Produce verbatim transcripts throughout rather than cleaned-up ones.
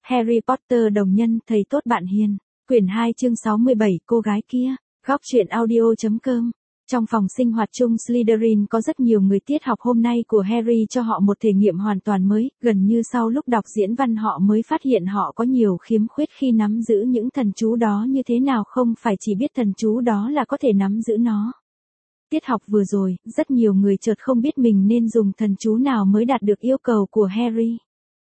Harry Potter đồng nhân, thầy tốt bạn hiền. Quyển hai chương sáu mươi bảy, cô gái kia. Góc truyện audio chấm com. Trong phòng sinh hoạt chung Slytherin có rất nhiều người, tiết học hôm nay của Harry cho họ một thể nghiệm hoàn toàn mới, gần như sau lúc đọc diễn văn họ mới phát hiện họ có nhiều khiếm khuyết khi nắm giữ những thần chú đó như thế nào, không phải chỉ biết thần chú đó là có thể nắm giữ nó. Tiết học vừa rồi, rất nhiều người chợt không biết mình nên dùng thần chú nào mới đạt được yêu cầu của Harry.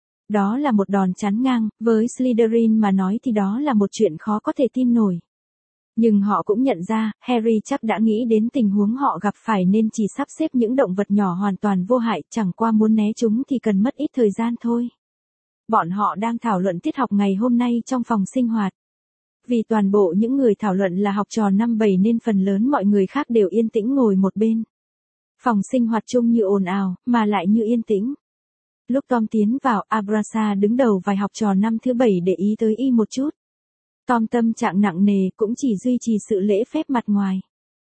Đó là một đòn chắn ngang, với Slytherin mà nói thì đó là một chuyện khó có thể tin nổi. Nhưng họ cũng nhận ra, Harry chắc đã nghĩ đến tình huống họ gặp phải nên chỉ sắp xếp những động vật nhỏ hoàn toàn vô hại, chẳng qua muốn né chúng thì cần mất ít thời gian thôi. Bọn họ đang thảo luận tiết học ngày hôm nay trong phòng sinh hoạt. Vì toàn bộ những người thảo luận là học trò năm bảy nên phần lớn mọi người khác đều yên tĩnh ngồi một bên. Phòng sinh hoạt chung như ồn ào, mà lại như yên tĩnh. Lúc Tom tiến vào, Abrasa đứng đầu vài học trò năm thứ bảy để ý tới y một chút. Tom tâm trạng nặng nề, cũng chỉ duy trì sự lễ phép mặt ngoài.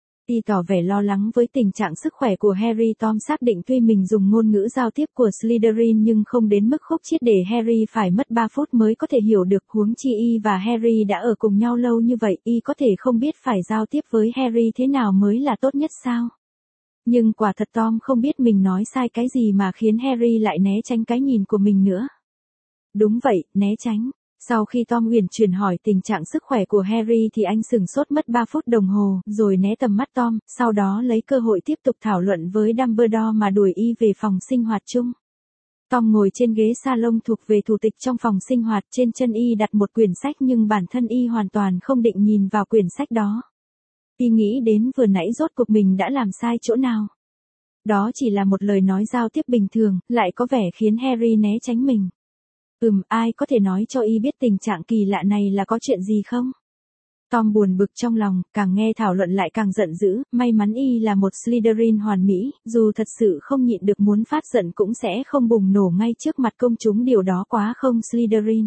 Y tỏ vẻ lo lắng với tình trạng sức khỏe của Harry. Tom xác định tuy mình dùng ngôn ngữ giao tiếp của Slytherin nhưng không đến mức khúc chiết để Harry phải mất ba phút mới có thể hiểu được, huống chi y và Harry đã ở cùng nhau lâu như vậy, y có thể không biết phải giao tiếp với Harry thế nào mới là tốt nhất sao? Nhưng quả thật Tom không biết mình nói sai cái gì mà khiến Harry lại né tránh cái nhìn của mình nữa. Đúng vậy, né tránh. Sau khi Tom uyển chuyển hỏi tình trạng sức khỏe của Harry thì anh sửng sốt mất ba phút đồng hồ, rồi né tầm mắt Tom, sau đó lấy cơ hội tiếp tục thảo luận với Dumbledore mà đuổi y về phòng sinh hoạt chung. Tom ngồi trên ghế salon thuộc về thủ tịch trong phòng sinh hoạt, trên chân y đặt một quyển sách nhưng bản thân y hoàn toàn không định nhìn vào quyển sách đó. Y nghĩ đến vừa nãy rốt cuộc mình đã làm sai chỗ nào. Đó chỉ là một lời nói giao tiếp bình thường, lại có vẻ khiến Harry né tránh mình. Ừm, ai có thể nói cho y biết tình trạng kỳ lạ này là có chuyện gì không? Tom buồn bực trong lòng, càng nghe thảo luận lại càng giận dữ, may mắn y là một Slytherin hoàn mỹ, dù thật sự không nhịn được muốn phát giận cũng sẽ không bùng nổ ngay trước mặt công chúng, điều đó quá không Slytherin.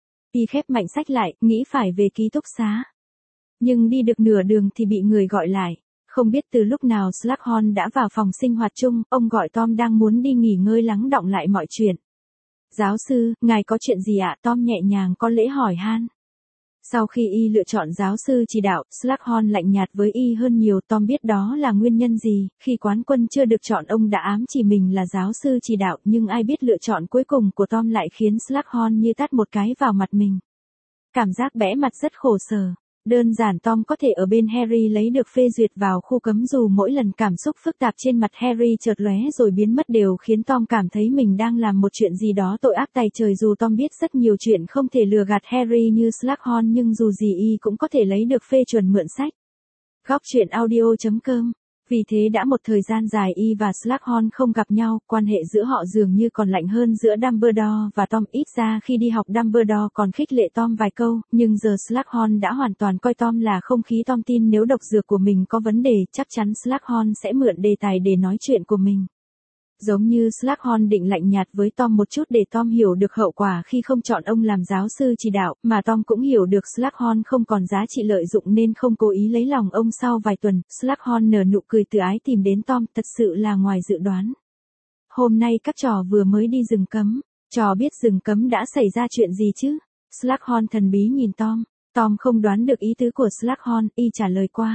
Y khép mạnh sách lại, nghĩ phải về ký túc xá. Nhưng đi được nửa đường thì bị người gọi lại. Không biết từ lúc nào Slughorn đã vào phòng sinh hoạt chung, ông gọi Tom đang muốn đi nghỉ ngơi lắng đọng lại mọi chuyện. Giáo sư, ngài có chuyện gì ạ? Tom nhẹ nhàng có lễ hỏi han. Sau khi y lựa chọn giáo sư chỉ đạo, Slughorn lạnh nhạt với y hơn nhiều. Tom biết đó là nguyên nhân gì, khi quán quân chưa được chọn ông đã ám chỉ mình là giáo sư chỉ đạo, nhưng ai biết lựa chọn cuối cùng của Tom lại khiến Slughorn như tát một cái vào mặt mình. Cảm giác bẽ mặt rất khổ sở. Đơn giản Tom có thể ở bên Harry lấy được phê duyệt vào khu cấm, dù mỗi lần cảm xúc phức tạp trên mặt Harry chợt lóe rồi biến mất đều khiến Tom cảm thấy mình đang làm một chuyện gì đó tội ác tày trời. Dù Tom biết rất nhiều chuyện không thể lừa gạt Harry như Slughorn nhưng dù gì y cũng có thể lấy được phê chuẩn mượn sách. Góc truyện audio chấm com. Vì thế đã một thời gian dài y và Slughorn không gặp nhau, quan hệ giữa họ dường như còn lạnh hơn giữa Dumbledore và Tom. Ít ra khi đi học Dumbledore còn khích lệ Tom vài câu, nhưng giờ Slughorn đã hoàn toàn coi Tom là không khí. Tom tin nếu độc dược của mình có vấn đề, chắc chắn Slughorn sẽ mượn đề tài để nói chuyện của mình. Giống như Slughorn định lạnh nhạt với Tom một chút để Tom hiểu được hậu quả khi không chọn ông làm giáo sư chỉ đạo, mà Tom cũng hiểu được Slughorn không còn giá trị lợi dụng nên không cố ý lấy lòng ông. Sau vài tuần, Slughorn nở nụ cười từ ái tìm đến Tom, thật sự là ngoài dự đoán. Hôm nay các trò vừa mới đi rừng cấm. Trò biết rừng cấm đã xảy ra chuyện gì chứ? Slughorn thần bí nhìn Tom. Tom không đoán được ý tứ của Slughorn, y trả lời qua.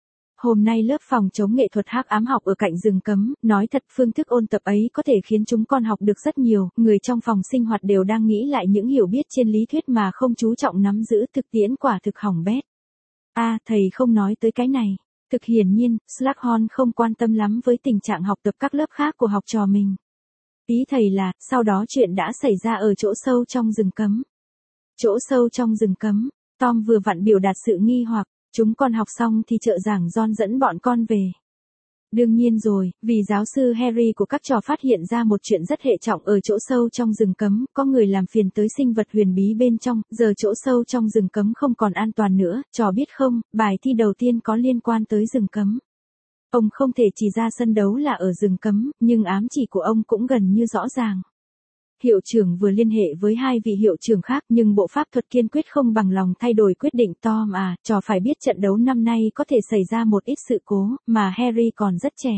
Hôm nay lớp phòng chống nghệ thuật hắc ám học ở cạnh rừng cấm, nói thật phương thức ôn tập ấy có thể khiến chúng con học được rất nhiều, người trong phòng sinh hoạt đều đang nghĩ lại những hiểu biết trên lý thuyết mà không chú trọng nắm giữ, thực tiễn quả thực hỏng bét. A, à, thầy không nói tới cái này. Thực hiển nhiên, Slughorn không quan tâm lắm với tình trạng học tập các lớp khác của học trò mình. Ý thầy là, sau đó chuyện đã xảy ra ở chỗ sâu trong rừng cấm. Chỗ sâu trong rừng cấm, Tom vừa vặn biểu đạt sự nghi hoặc. Chúng con học xong thì trợ giảng John dẫn bọn con về. Đương nhiên rồi, vì giáo sư Harry của các trò phát hiện ra một chuyện rất hệ trọng ở chỗ sâu trong rừng cấm, có người làm phiền tới sinh vật huyền bí bên trong, giờ chỗ sâu trong rừng cấm không còn an toàn nữa. Trò biết không, bài thi đầu tiên có liên quan tới rừng cấm. Ông không thể chỉ ra sân đấu là ở rừng cấm, nhưng ám chỉ của ông cũng gần như rõ ràng. Hiệu trưởng vừa liên hệ với hai vị hiệu trưởng khác nhưng bộ pháp thuật kiên quyết không bằng lòng thay đổi quyết định. Tom à, trò phải biết trận đấu năm nay có thể xảy ra một ít sự cố, mà Harry còn rất trẻ.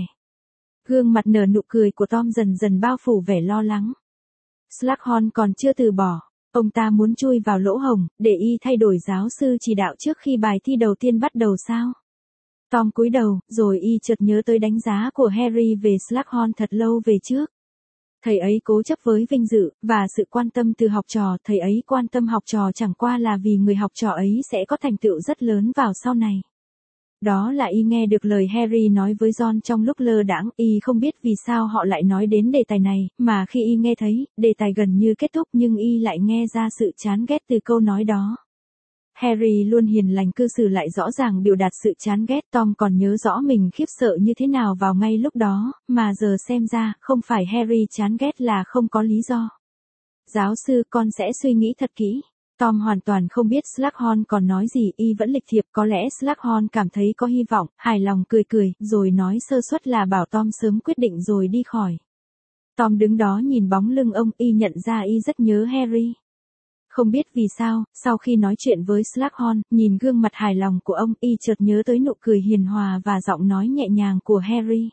Gương mặt nở nụ cười của Tom dần dần bao phủ vẻ lo lắng. Slughorn còn chưa từ bỏ. Ông ta muốn chui vào lỗ hổng, để y thay đổi giáo sư chỉ đạo trước khi bài thi đầu tiên bắt đầu sao? Tom cúi đầu, rồi y chợt nhớ tới đánh giá của Harry về Slughorn thật lâu về trước. Thầy ấy cố chấp với vinh dự, và sự quan tâm từ học trò, thầy ấy quan tâm học trò chẳng qua là vì người học trò ấy sẽ có thành tựu rất lớn vào sau này. Đó là y nghe được lời Harry nói với Ron trong lúc lơ đãng, y không biết vì sao họ lại nói đến đề tài này, mà khi y nghe thấy, đề tài gần như kết thúc nhưng y lại nghe ra sự chán ghét từ câu nói đó. Harry luôn hiền lành cư xử lại rõ ràng biểu đạt sự chán ghét. Tom còn nhớ rõ mình khiếp sợ như thế nào vào ngay lúc đó, mà giờ xem ra, không phải Harry chán ghét là không có lý do. Giáo sư, con sẽ suy nghĩ thật kỹ. Tom hoàn toàn không biết Slughorn còn nói gì, y vẫn lịch thiệp, có lẽ Slughorn cảm thấy có hy vọng, hài lòng cười cười, rồi nói sơ suất là bảo Tom sớm quyết định rồi đi khỏi. Tom đứng đó nhìn bóng lưng ông, y nhận ra y rất nhớ Harry. Không biết vì sao, sau khi nói chuyện với Slughorn, nhìn gương mặt hài lòng của ông, y chợt nhớ tới nụ cười hiền hòa và giọng nói nhẹ nhàng của Harry.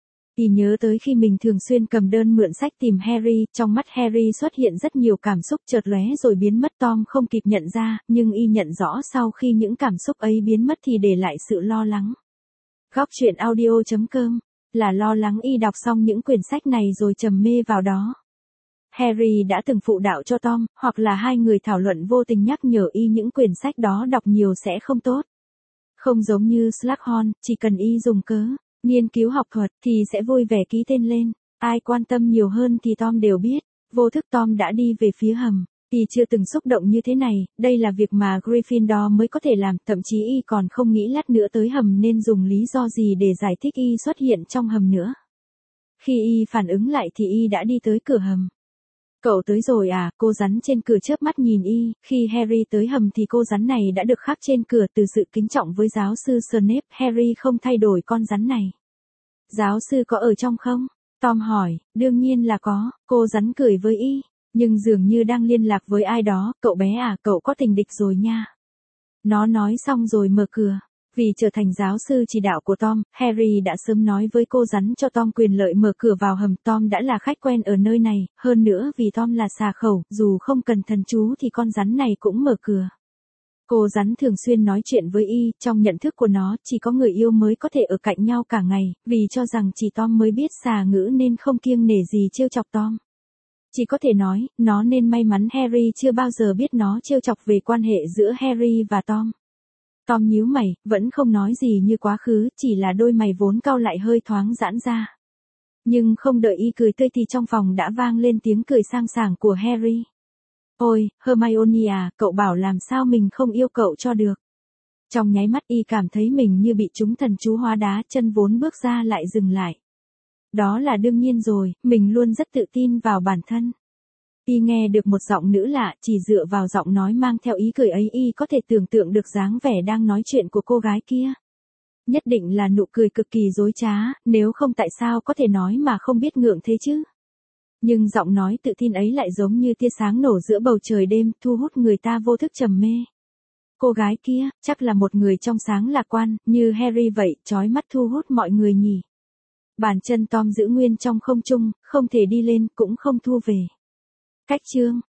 Y nhớ tới khi mình thường xuyên cầm đơn mượn sách tìm Harry, trong mắt Harry xuất hiện rất nhiều cảm xúc chợt lóe rồi biến mất. Tom không kịp nhận ra, nhưng y nhận rõ sau khi những cảm xúc ấy biến mất thì để lại sự lo lắng. Góc truyện audio chấm com là lo lắng y đọc xong những quyển sách này rồi trầm mê vào đó. Harry đã từng phụ đạo cho Tom, hoặc là hai người thảo luận vô tình nhắc nhở y những quyển sách đó đọc nhiều sẽ không tốt. Không giống như Slughorn, chỉ cần y dùng cớ nghiên cứu học thuật thì sẽ vui vẻ ký tên lên. Ai quan tâm nhiều hơn thì Tom đều biết. Vô thức Tom đã đi về phía hầm. Y chưa từng xúc động như thế này, đây là việc mà Gryffindor mới có thể làm, thậm chí y còn không nghĩ lát nữa tới hầm nên dùng lý do gì để giải thích y xuất hiện trong hầm nữa. Khi y phản ứng lại thì y đã đi tới cửa hầm. Cậu tới rồi à, cô rắn trên cửa chớp mắt nhìn y, khi Harry tới hầm thì cô rắn này đã được khắc trên cửa. Từ sự kính trọng với giáo sư Snape, Harry không thay đổi con rắn này. Giáo sư có ở trong không? Tom hỏi, đương nhiên là có, cô rắn cười với y, nhưng dường như đang liên lạc với ai đó. Cậu bé à, cậu có tình địch rồi nha. Nó nói xong rồi mở cửa. Vì trở thành giáo sư chỉ đạo của Tom, Harry đã sớm nói với cô rắn cho Tom quyền lợi mở cửa vào hầm. Tom đã là khách quen ở nơi này, hơn nữa vì Tom là xà khẩu, dù không cần thần chú thì con rắn này cũng mở cửa. Cô rắn thường xuyên nói chuyện với y, trong nhận thức của nó, chỉ có người yêu mới có thể ở cạnh nhau cả ngày, vì cho rằng chỉ Tom mới biết xà ngữ nên không kiêng nể gì trêu chọc Tom. Chỉ có thể nói, nó nên may mắn Harry chưa bao giờ biết nó trêu chọc về quan hệ giữa Harry và Tom. Tom nhíu mày, vẫn không nói gì như quá khứ, chỉ là đôi mày vốn cau lại hơi thoáng giãn ra. Nhưng không đợi y cười tươi thì trong phòng đã vang lên tiếng cười sang sảng của Harry. Ôi, Hermione à, cậu bảo làm sao mình không yêu cậu cho được. Trong nháy mắt y cảm thấy mình như bị trúng thần chú hóa đá, chân vốn bước ra lại dừng lại. Đó là đương nhiên rồi, mình luôn rất tự tin vào bản thân. Y nghe được một giọng nữ lạ, chỉ dựa vào giọng nói mang theo ý cười ấy y có thể tưởng tượng được dáng vẻ đang nói chuyện của cô gái kia. Nhất định là nụ cười cực kỳ dối trá, nếu không tại sao có thể nói mà không biết ngượng thế chứ. Nhưng giọng nói tự tin ấy lại giống như tia sáng nổ giữa bầu trời đêm, thu hút người ta vô thức trầm mê. Cô gái kia, chắc là một người trong sáng lạc quan, như Harry vậy, chói mắt thu hút mọi người nhỉ. Bàn chân Tom giữ nguyên trong không trung, không thể đi lên, cũng không thu về. Cách chương